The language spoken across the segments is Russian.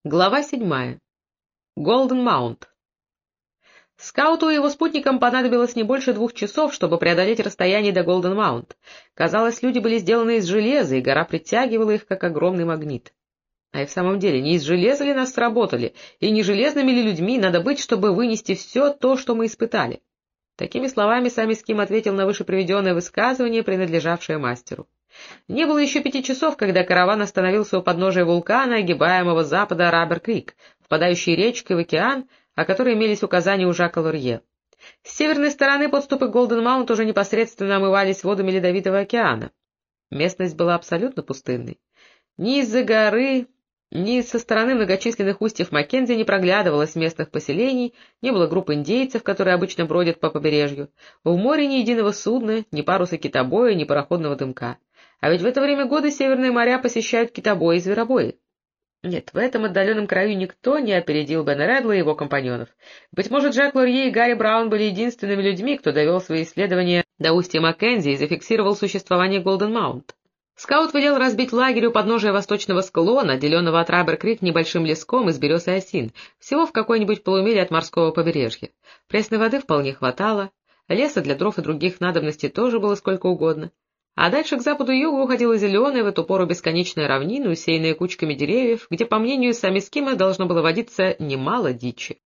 Глава 7. Голден Маунт. Скауту и его спутникам понадобилось не больше 2 часов, чтобы преодолеть расстояние до Голден Маунт. Казалось, люди были сделаны из железа, и гора притягивала их, как огромный магнит. А и в самом деле, не из железа ли нас сработали, и не железными ли людьми надо быть, чтобы вынести все то, что мы испытали? Такими словами сам Эским ответил на вышеприведенное высказывание, принадлежавшее мастеру. Не было еще 5 часов, когда караван остановился у подножия вулкана, огибаемого с запада Раббер-Крик, впадающей речкой в океан, о которой имелись указания у Жака Лурье. С северной стороны подступы к Голден-Маунт уже непосредственно омывались водами Ледовитого океана. Местность была абсолютно пустынной. Ни из-за горы, ни со стороны многочисленных устьев Маккензи не проглядывалось местных поселений, не было групп индейцев, которые обычно бродят по побережью. В море ни единого судна, ни паруса китобоя, ни пароходного дымка. А ведь в это время года северные моря посещают китобои и зверобои. Нет, в этом отдаленном краю никто не опередил Бена Редла и его компаньонов. Быть может, Жак Лурье и Гарри Браун были единственными людьми, кто довел свои исследования до устья Маккензи и зафиксировал существование Голден-Маунт. Скаут велел разбить лагерь у подножия восточного склона, отделенного от Раббер-Крик небольшим леском из берез и осин, всего в какой-нибудь полумиле от морского побережья. Пресной воды вполне хватало, леса для дров и других надобностей тоже было сколько угодно. А дальше к западу и югу уходила зеленая в эту пору бесконечная равнина, усеянная кучками деревьев, где, по мнению сами Эскима, должно было водиться немало дичи.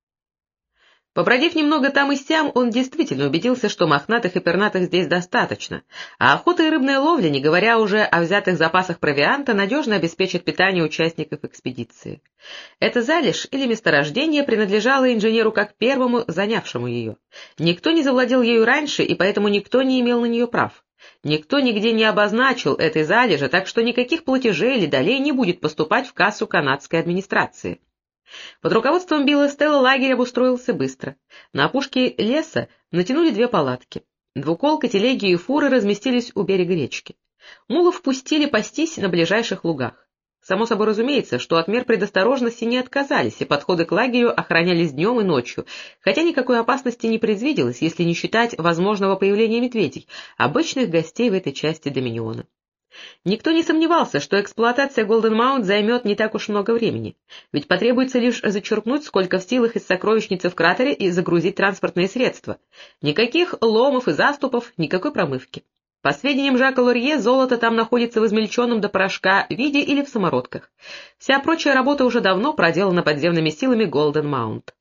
Побродив немного там и сям, он действительно убедился, что мохнатых и пернатых здесь достаточно, а охота и рыбная ловля, не говоря уже о взятых запасах провианта, надежно обеспечат питание участников экспедиции. Эта залежь или месторождение принадлежало инженеру как первому, занявшему ее. Никто не завладел ею раньше, и поэтому никто не имел на нее прав. Никто нигде не обозначил этой залежи, так что никаких платежей или долей не будет поступать в кассу канадской администрации. Под руководством Билла Стелла лагерь обустроился быстро. На опушке леса натянули 2 палатки. Двуколка, телеги и фуры разместились у берега речки. Мулов пустили пастись на ближайших лугах. Само собой разумеется, что от мер предосторожности не отказались, и подходы к лагерю охранялись днем и ночью, хотя никакой опасности не предвиделось, если не считать возможного появления медведей, обычных гостей в этой части Доминиона. Никто не сомневался, что эксплуатация Голден-Маунт займет не так уж много времени, ведь потребуется лишь зачерпнуть, сколько в силах из сокровищницы в кратере, и загрузить транспортные средства. Никаких ломов и заступов, никакой промывки. По сведениям Жака Лурье, золото там находится в измельченном до порошка виде или в самородках. Вся прочая работа уже давно проделана подземными силами Голден-Маунт.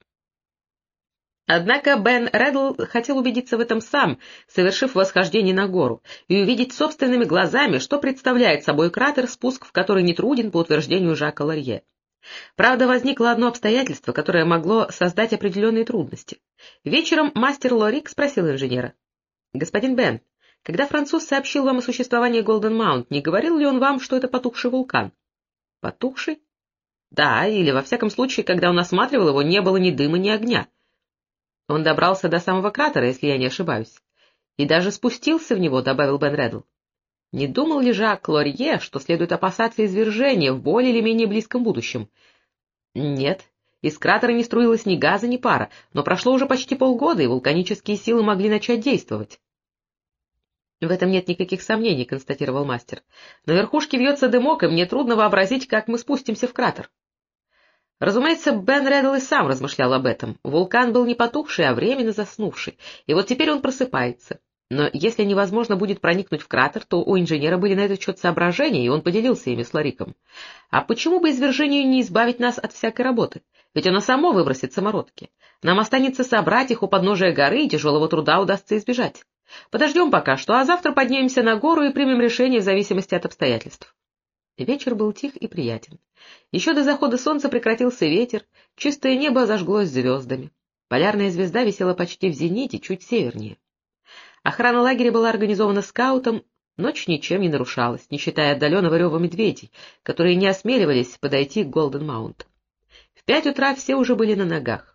Однако Бен Редл хотел убедиться в этом сам, совершив восхождение на гору, и увидеть собственными глазами, что представляет собой кратер, спуск в который нетруден по утверждению Жака Лурье. Правда, возникло одно обстоятельство, которое могло создать определенные трудности. Вечером мастер Лорик спросил инженера: «Господин Бен, когда француз сообщил вам о существовании Голден-Маунт, не говорил ли он вам, что это потухший вулкан?» «Потухший?» «Да, или во всяком случае, когда он осматривал его, не было ни дыма, ни огня. Он добрался до самого кратера, если я не ошибаюсь. И даже спустился в него», — добавил Бен Редл. «Не думал ли Жак Лурье, что следует опасаться извержения в более или менее близком будущем?» «Нет. Из кратера не струилось ни газа, ни пара, но прошло уже почти полгода, и вулканические силы могли начать действовать». «В этом нет никаких сомнений», — констатировал мастер. «На верхушке вьется дымок, и мне трудно вообразить, как мы спустимся в кратер». Разумеется, Бен Редл и сам размышлял об этом. Вулкан был не потухший, а временно заснувший, и вот теперь он просыпается. Но если невозможно будет проникнуть в кратер, то у инженера были на этот счет соображения, и он поделился ими с Лориком. А почему бы извержению не избавить нас от всякой работы? Ведь оно само выбросит самородки. Нам останется собрать их у подножия горы, и тяжелого труда удастся избежать. Подождем пока что, а завтра поднимемся на гору и примем решение в зависимости от обстоятельств». Вечер был тих и приятен. Еще до захода солнца прекратился ветер, чистое небо зажглось звездами. Полярная звезда висела почти в зените, чуть севернее. Охрана лагеря была организована скаутом, ночь ничем не нарушалась, не считая отдаленного рева медведей, которые не осмеливались подойти к Голден-Маунт. В 5 утра все уже были на ногах.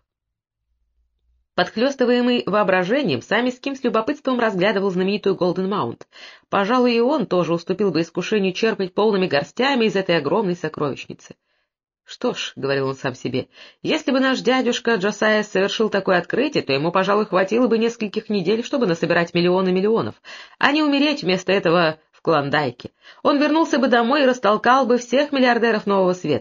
Подхлёстываемый воображением, сам Эским с любопытством разглядывал знаменитую Голден-Маунт. Пожалуй, и он тоже уступил бы искушению черпать полными горстями из этой огромной сокровищницы. «Что ж», — говорил он сам себе, — «если бы наш дядюшка Джосайя совершил такое открытие, то ему, пожалуй, хватило бы нескольких недель, чтобы насобирать миллионы миллионов, а не умереть вместо этого в Клондайке. Он вернулся бы домой и растолкал бы всех миллиардеров Нового Света.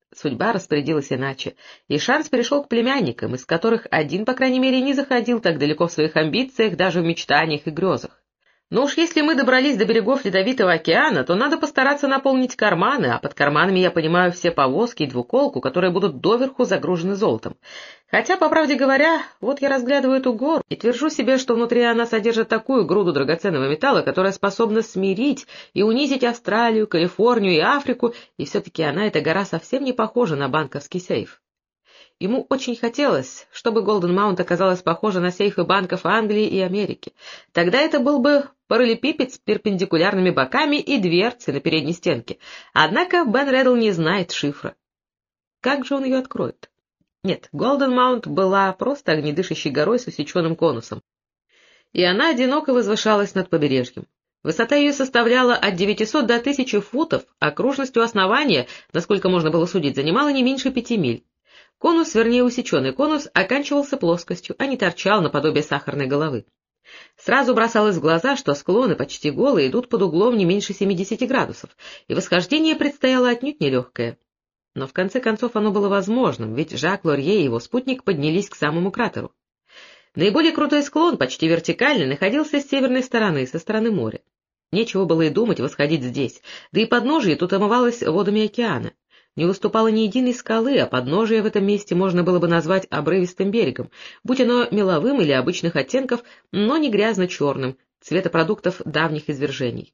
Судьба распорядилась иначе, и шанс перешел к племянникам, из которых один, по крайней мере, не заходил так далеко в своих амбициях, даже в мечтаниях и грезах. Но уж если мы добрались до берегов Ледовитого океана, то надо постараться наполнить карманы, а под карманами я понимаю все повозки и двуколку, которые будут доверху загружены золотом. Хотя, по правде говоря, вот я разглядываю эту гору и твержу себе, что внутри она содержит такую груду драгоценного металла, которая способна смирить и унизить Австралию, Калифорнию и Африку, и все-таки она, эта гора, совсем не похожа на банковский сейф. Ему очень хотелось, чтобы Голден Маунт оказалась похожа на сейфы банков Англии и Америки. Тогда это был бы параллелепипед с перпендикулярными боками и дверцей на передней стенке. Однако Бен Реддл не знает шифра. Как же он ее откроет? Нет, Голден Маунт была просто огнедышащей горой с усеченным конусом, и она одиноко возвышалась над побережьем. Высота ее составляла от 900 до 1000 футов, а окружность у основания, насколько можно было судить, занимала не меньше 5 миль. Конус, вернее усеченный конус, оканчивался плоскостью, а не торчал наподобие сахарной головы. Сразу бросалось в глаза, что склоны, почти голые, идут под углом не меньше 70 градусов, и восхождение предстояло отнюдь нелегкое. Но в конце концов оно было возможным, ведь Жак Лорье и его спутник поднялись к самому кратеру. Наиболее крутой склон, почти вертикальный, находился с северной стороны, со стороны моря. Нечего было и думать восходить здесь, да и подножие тут омывалось водами океана. Не выступало ни единой скалы, а подножие в этом месте можно было бы назвать обрывистым берегом, будь оно меловым или обычных оттенков, но не грязно-черным, цвета продуктов давних извержений.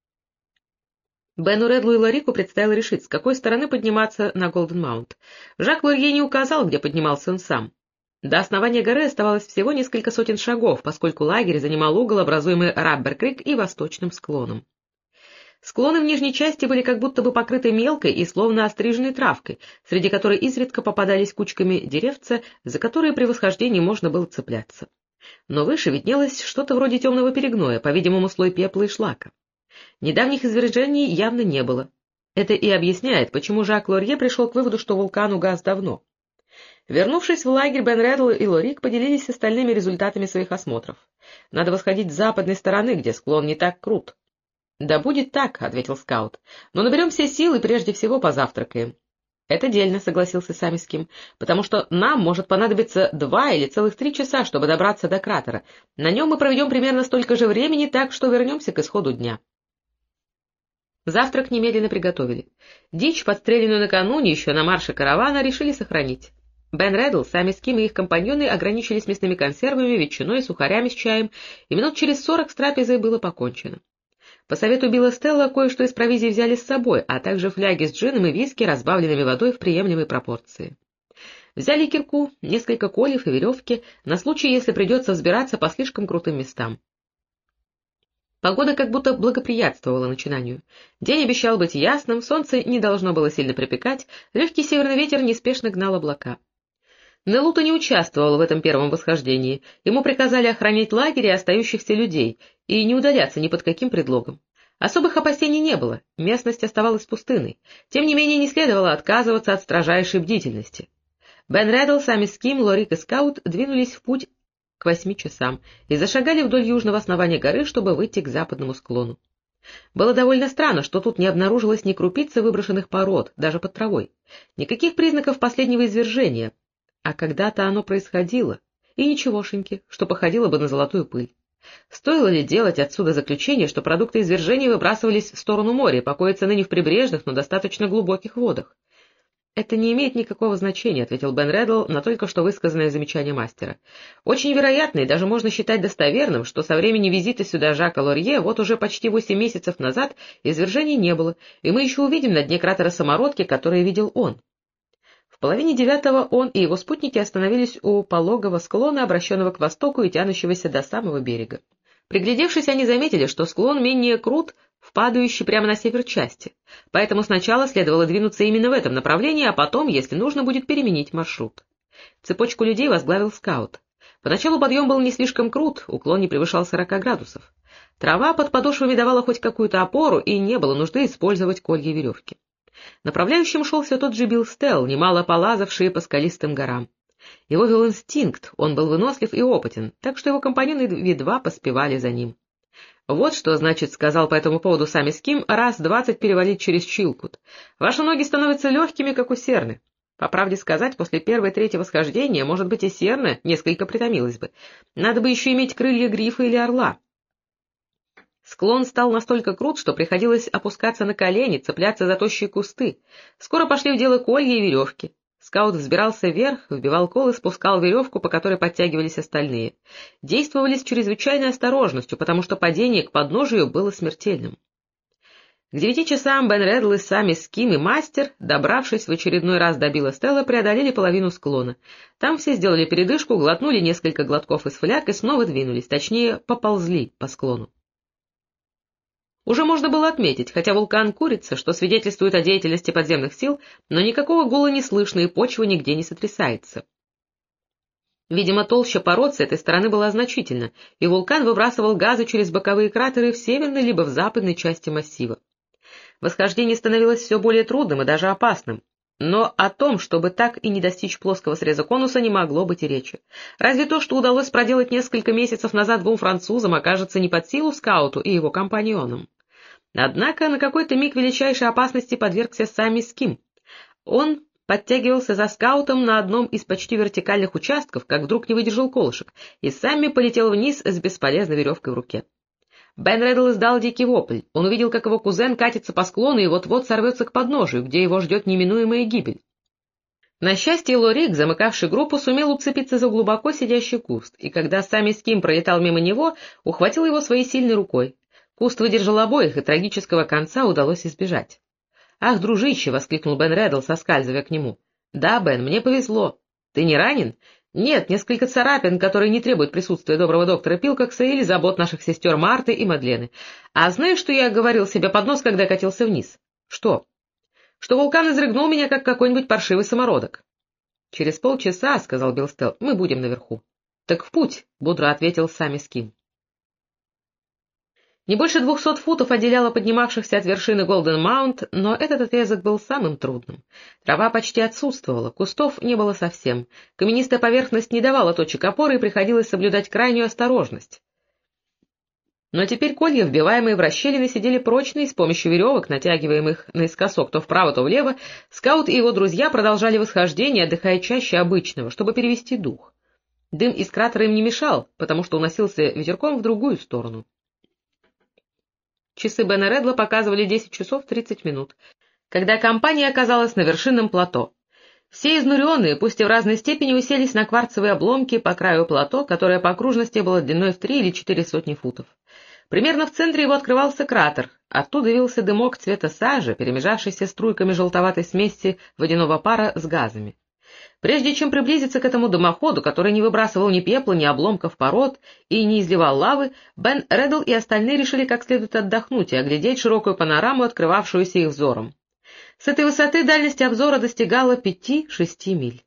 Бену Редлу и Лорику предстояло решить, с какой стороны подниматься на Голден Маунт. Жак Лорье не указал, где поднимался он сам. До основания горы оставалось всего несколько сотен шагов, поскольку лагерь занимал угол, образуемый Раббер-Крик и восточным склоном. Склоны в нижней части были как будто бы покрыты мелкой и словно остриженной травкой, среди которой изредка попадались кучками деревца, за которые при восхождении можно было цепляться. Но выше виднелось что-то вроде темного перегноя, по-видимому, слой пепла и шлака. Недавних извержений явно не было. Это и объясняет, почему Жак Лорье пришел к выводу, что вулкан угас давно. Вернувшись в лагерь, Бен Реддл и Лорик поделились с остальными результатами своих осмотров. Надо восходить с западной стороны, где склон не так крут. — Да будет так, — ответил скаут, — но наберем все силы и прежде всего позавтракаем. — Это дельно, — согласился Самиским, — потому что нам может понадобиться 2 или целых 3 часа, чтобы добраться до кратера. На нем мы проведем примерно столько же времени, так что вернемся к исходу дня. Завтрак немедленно приготовили. Дичь, подстреленную накануне еще на марше каравана, решили сохранить. Бен Реддл, Самиским и их компаньоны ограничились мясными консервами, ветчиной, сухарями с чаем, и минут через 40 с трапезой было покончено. По совету Билла Стелла кое-что из провизии взяли с собой, а также фляги с джином и виски, разбавленными водой в приемлемой пропорции. Взяли кирку, несколько кольев и веревки, на случай, если придется взбираться по слишком крутым местам. Погода как будто благоприятствовала начинанию. День обещал быть ясным, солнце не должно было сильно припекать, легкий северный ветер неспешно гнал облака. Нелута не участвовал в этом первом восхождении, ему приказали охранять лагерь и остающихся людей, и не удаляться ни под каким предлогом. Особых опасений не было, местность оставалась пустынной, тем не менее не следовало отказываться от строжайшей бдительности. Бен Реддл, Самиским, Лорик и скаут двинулись в путь к 8 часам и зашагали вдоль южного основания горы, чтобы выйти к западному склону. Было довольно странно, что тут не обнаружилось ни крупицы выброшенных пород, даже под травой, никаких признаков последнего извержения, а когда-то оно происходило, и ничегошеньки, что походило бы на золотую пыль. Стоило ли делать отсюда заключение, что продукты извержения выбрасывались в сторону моря и покоятся ныне в прибрежных, но достаточно глубоких водах? — Это не имеет никакого значения, — ответил Бен Реддл на только что высказанное замечание мастера. — Очень вероятно и даже можно считать достоверным, что со времени визита сюда Жака Лорье вот уже почти 8 месяцев назад извержений не было, и мы еще увидим на дне кратера самородки, которые видел он. В половине 9 он и его спутники остановились у пологого склона, обращенного к востоку и тянущегося до самого берега. Приглядевшись, они заметили, что склон менее крут в падающей прямо на север части, поэтому сначала следовало двинуться именно в этом направлении, а потом, если нужно, будет переменить маршрут. Цепочку людей возглавил скаут. Поначалу подъем был не слишком крут, уклон не превышал 40 градусов. Трава под подошвами давала хоть какую-то опору, и не было нужды использовать колья и веревки. Направляющим шел все тот же Билл Стелл, немало полазавший по скалистым горам. Его вел инстинкт, он был вынослив и опытен, так что его компаньоны едва поспевали за ним. «Вот что, значит, — сказал по этому поводу Сами Ским, — раз 20 перевалить через Чилкут. Ваши ноги становятся легкими, как у серны. По правде сказать, после первой-третьего схождения, может быть, и серна несколько притомилась бы. Надо бы еще иметь крылья грифа или орла». Склон стал настолько крут, что приходилось опускаться на колени, цепляться за тощие кусты. Скоро пошли в дело колья и веревки. Скаут взбирался вверх, вбивал кол и спускал веревку, по которой подтягивались остальные. Действовали с чрезвычайной осторожностью, потому что падение к подножию было смертельным. К 9 часам Бен Реддл и Сами Ским и Мастер, добравшись в очередной раз до Билла Стелла, преодолели половину склона. Там все сделали передышку, глотнули несколько глотков из фляг и снова двинулись, точнее, поползли по склону. Уже можно было отметить, хотя вулкан курится, что свидетельствует о деятельности подземных сил, но никакого гула не слышно и почва нигде не сотрясается. Видимо, толща пород с этой стороны была значительна, и вулкан выбрасывал газы через боковые кратеры в северной либо в западной части массива. Восхождение становилось все более трудным и даже опасным, но о том, чтобы так и не достичь плоского среза конуса, не могло быть и речи. Разве то, что удалось проделать несколько месяцев назад 2 французам, окажется не под силу скауту и его компаньонам. Однако на какой-то миг величайшей опасности подвергся Сами Ским. Он подтягивался за скаутом на одном из почти вертикальных участков, как вдруг не выдержал колышек, и Сами полетел вниз с бесполезной веревкой в руке. Бен Реддл издал дикий вопль. Он увидел, как его кузен катится по склону и вот-вот сорвется к подножию, где его ждет неминуемая гибель. На счастье, Лорик, замыкавший группу, сумел уцепиться за глубоко сидящий куст, и когда Сами Ским пролетал мимо него, ухватил его своей сильной рукой. Куст выдержал обоих, и трагического конца удалось избежать. «Ах, дружище!» — воскликнул Бен Реддл, соскальзывая к нему. «Да, Бен, мне повезло. Ты не ранен?» «Нет, несколько царапин, которые не требуют присутствия доброго доктора Пилкокса или забот наших сестер Марты и Мадлены. А знаешь, что я говорил себе под нос, когда катился вниз?» «Что?» «Что вулкан изрыгнул меня, как какой-нибудь паршивый самородок». «Через полчаса, — сказал Билл Стелл, — мы будем наверху». «Так в путь!» — бодро ответил Сами Ским. Не больше 200 футов отделяло поднимавшихся от вершины Голден-Маунт, но этот отрезок был самым трудным. Трава почти отсутствовала, кустов не было совсем, каменистая поверхность не давала точек опоры, и приходилось соблюдать крайнюю осторожность. Но теперь колья, вбиваемые в расщелины, сидели прочно, и с помощью веревок, натягиваемых наискосок то вправо, то влево, скаут и его друзья продолжали восхождение, отдыхая чаще обычного, чтобы перевести дух. Дым из кратера им не мешал, потому что уносился ветерком в другую сторону. Часы Бена Реддла показывали 10 часов 30 минут, когда компания оказалась на вершинном плато. Все изнуренные, пусть и в разной степени, уселись на кварцевые обломки по краю плато, которое по окружности было длиной в 3 или 4 сотни футов. Примерно в центре его открывался кратер, оттуда вился дымок цвета сажи, перемежавшийся струйками желтоватой смеси водяного пара с газами. Прежде чем приблизиться к этому дымоходу, который не выбрасывал ни пепла, ни обломков пород и не изливал лавы, Бен Реддл и остальные решили как следует отдохнуть и оглядеть широкую панораму, открывавшуюся их взором. С этой высоты дальность обзора достигала 5-6 миль.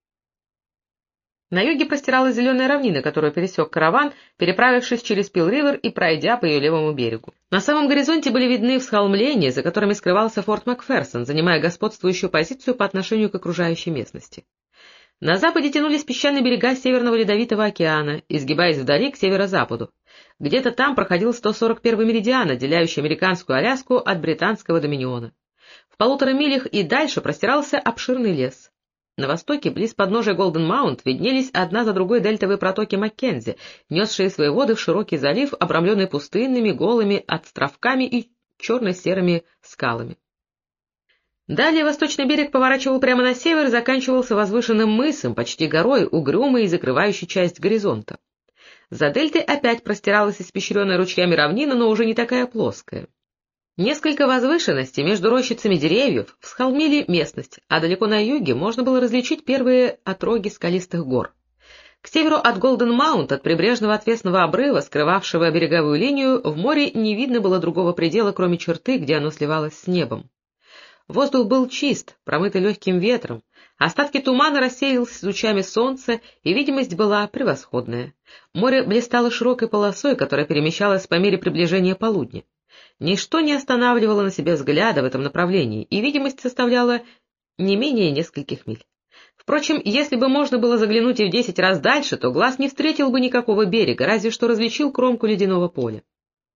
На юге простиралась зеленая равнина, которую пересек караван, переправившись через Пил-Ривер и пройдя по ее левому берегу. На самом горизонте были видны всхолмления, за которыми скрывался форт Макферсон, занимая господствующую позицию по отношению к окружающей местности. На западе тянулись песчаные берега Северного Ледовитого океана, изгибаясь вдали к северо-западу. Где-то там проходил 141-й меридиан, отделяющий американскую Аляску от британского доминиона. В 1,5 милях и дальше простирался обширный лес. На востоке, близ подножия Голден-Маунт, виднелись одна за другой дельтовые протоки Маккензи, несшие свои воды в широкий залив, обрамленный пустынными, голыми островками и черно-серыми скалами. Далее восточный берег поворачивал прямо на север и заканчивался возвышенным мысом, почти горой, угрюмой и закрывающей часть горизонта. За дельтой опять простиралась испещренная ручьями равнина, но уже не такая плоская. Несколько возвышенностей между рощицами деревьев всхолмили местность, а далеко на юге можно было различить первые отроги скалистых гор. К северу от Голден-Маунт, от прибрежного отвесного обрыва, скрывавшего береговую линию, в море не видно было другого предела, кроме черты, где оно сливалось с небом. Воздух был чист, промытый легким ветром, остатки тумана рассеялись с лучами солнца, и видимость была превосходная. Море блистало широкой полосой, которая перемещалась по мере приближения полудня. Ничто не останавливало на себе взгляда в этом направлении, и видимость составляла не менее нескольких миль. Впрочем, если бы можно было заглянуть и в 10 раз дальше, то глаз не встретил бы никакого берега, разве что различил кромку ледяного поля.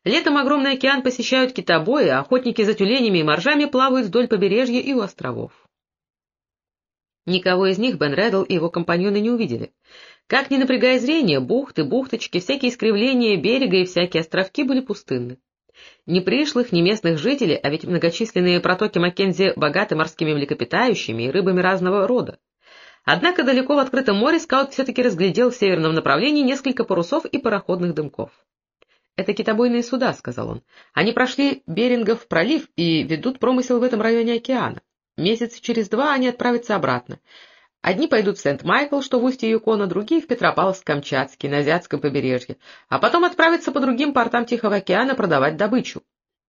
Летом огромный океан посещают китобои, а охотники за тюленями и моржами плавают вдоль побережья и у островов. Никого из них Бен Реддл и его компаньоны не увидели. Как ни напрягая зрение, бухты, бухточки, всякие искривления берега и всякие островки были пустынны. Ни пришлых, ни местных жителей, а ведь многочисленные протоки Маккензи богаты морскими млекопитающими и рыбами разного рода. Однако далеко в открытом море скаут все-таки разглядел в северном направлении несколько парусов и пароходных дымков. «Это китобойные суда», — сказал он. «Они прошли Берингов пролив и ведут промысел в этом районе океана. Месяца через 2 они отправятся обратно. Одни пойдут в Сент-Майкл, что в устье Юкона, другие в Петропавловск-Камчатский, на Азиатском побережье, а потом отправятся по другим портам Тихого океана продавать добычу».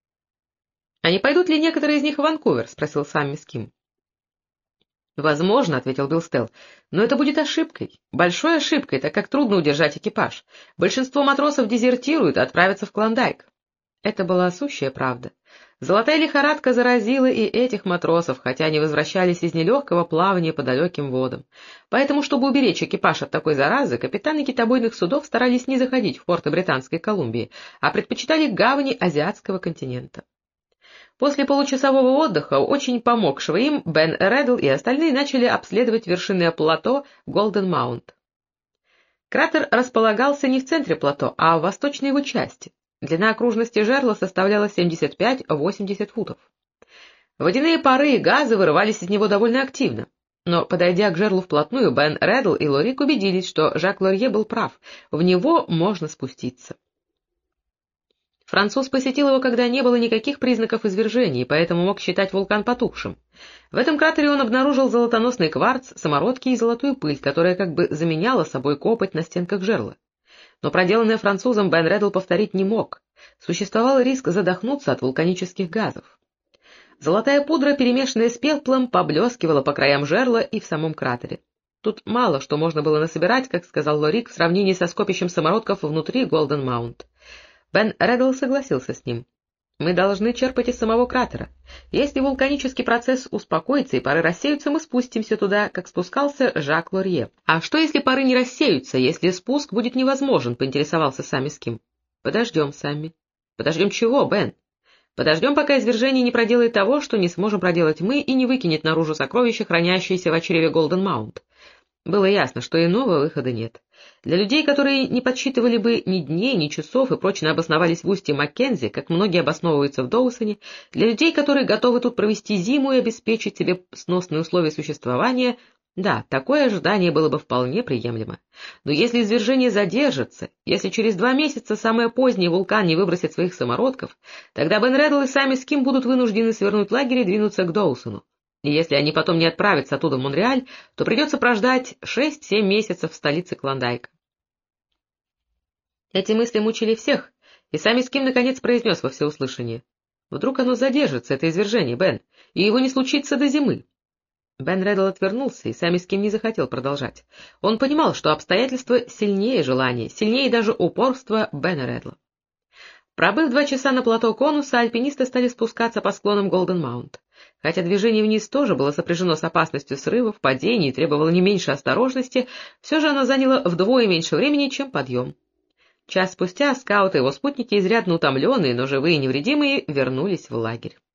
«А не пойдут ли некоторые из них в Ванкувер?» — спросил Самми Ским. «Возможно», — ответил Билл Стелл, — «но это будет ошибкой, большой ошибкой, так как трудно удержать экипаж. Большинство матросов дезертируют и отправятся в Клондайк». Это была сущая правда. Золотая лихорадка заразила и этих матросов, хотя они возвращались из нелегкого плавания по далеким водам. Поэтому, чтобы уберечь экипаж от такой заразы, капитаны китобойных судов старались не заходить в порты Британской Колумбии, а предпочитали гавани азиатского континента. После получасового отдыха, очень помогшего им, Бен Реддл и остальные начали обследовать вершинное плато Голден-Маунт. Кратер располагался не в центре плато, а в восточной его части. Длина окружности жерла составляла 75-80 футов. Водяные пары и газы вырывались из него довольно активно. Но, подойдя к жерлу вплотную, Бен Реддл и Лорик убедились, что Жак Лорье был прав, в него можно спуститься. Француз посетил его, когда не было никаких признаков извержения, и поэтому мог считать вулкан потухшим. В этом кратере он обнаружил золотоносный кварц, самородки и золотую пыль, которая как бы заменяла собой копоть на стенках жерла. Но проделанное французом Бен Реддл повторить не мог. Существовал риск задохнуться от вулканических газов. Золотая пудра, перемешанная с пеплом, поблескивала по краям жерла и в самом кратере. Тут мало что можно было насобирать, как сказал Лорик, в сравнении со скопищем самородков внутри Голден-Маунт. Бен Реддл согласился с ним. «Мы должны черпать из самого кратера. Если вулканический процесс успокоится и пары рассеются, мы спустимся туда, как спускался Жак Лорье». «А что, если пары не рассеются, если спуск будет невозможен?» — поинтересовался Самми Ским. «Подождем, Самми». «Подождем чего, Бен?» «Подождем, пока извержение не проделает того, что не сможем проделать мы, и не выкинет наружу сокровища, хранящиеся в чреве Голден-Маунт». Было ясно, что иного выхода нет. Для людей, которые не подсчитывали бы ни дней, ни часов и прочно обосновались в устье Маккензи, как многие обосновываются в Доусоне, для людей, которые готовы тут провести зиму и обеспечить себе сносные условия существования, да, такое ожидание было бы вполне приемлемо. Но если извержение задержится, если через 2 месяца самое позднее вулкан не выбросит своих самородков, тогда Бен Реддл и Самми Ским будут вынуждены свернуть лагерь и двинуться к Доусону. И если они потом не отправятся оттуда в Монреаль, то придется прождать 6-7 месяцев в столице Клондайка. Эти мысли мучили всех, и Самми Ским наконец произнес во всеуслышание: «Вдруг оно задержится, это извержение, Бен, и его не случится до зимы». Бен Реддл отвернулся, и Самми Ским не захотел продолжать. Он понимал, что обстоятельства сильнее желания, сильнее даже упорства Бена Реддла. Пробыв 2 часа на плато Конуса, альпинисты стали спускаться по склонам Голден-Маунт. Хотя движение вниз тоже было сопряжено с опасностью срывов, падений и требовало не меньше осторожности, все же оно заняло вдвое меньше времени, чем подъем. Час спустя скауты и его спутники, изрядно утомленные, но живые и невредимые, вернулись в лагерь.